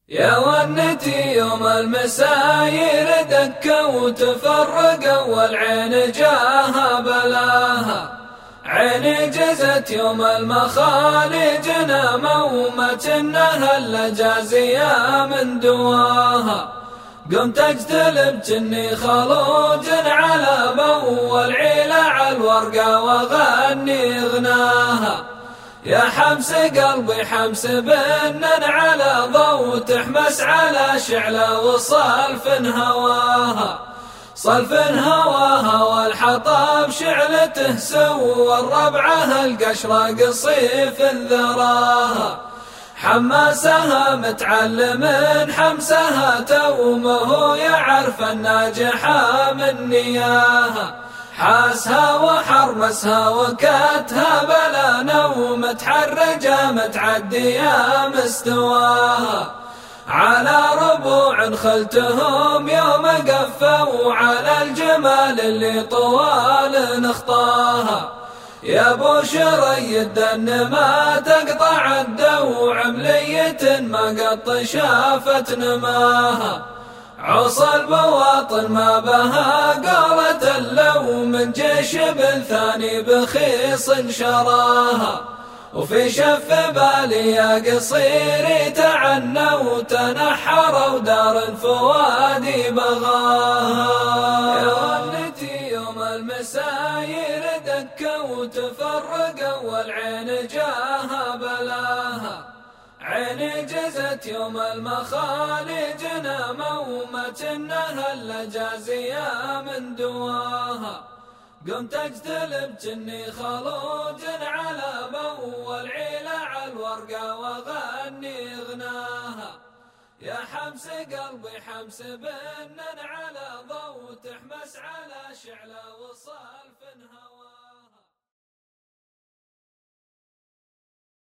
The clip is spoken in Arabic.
يا ونتي يوم المساير دكة وتفرق والعين جاها بلاها، عيني جزت يوم المخالج نامومت انها اللجازية من دواها، قمت اجتلب جني خلوج على بو العيلة على الورقة واغني غناها، يا حمس قلبي حمس بنن على ضو تحمس على شعلة وصلف هواها، صلف هواها والحطب شعلته سوى الربعه القشرة قصيف ذراها، حماسها متعلم حمسها تومه يعرف الناجحة من نياها، حاسها وحرمسها وكتها بلا نوم متحرجة متعدية مستواها، على ربوع خلتهم يوم قفوا على الجمال اللي طوال نخطاها، يا ابو شري الدن ما تقطع الدوع ملية ما قط شافت نماها، عصى البواطن ما بها قالت لو من جيش بالثاني بخيص شراها، وفي شف بالي يا قصير تعنى وتنحر ودار الفوادي بغاها، يا ونتي يوم المساير دكة وتفرق والعين جاها بلاها، عيني جزت يوم المخالج نامومت انها اللجازية من دواها، قمت اجتلب جني خلوج على بو العيلة على الورقة واغني غناها، يا حمس قلبي حمس بنن على ضو تحمس على شعلة وصال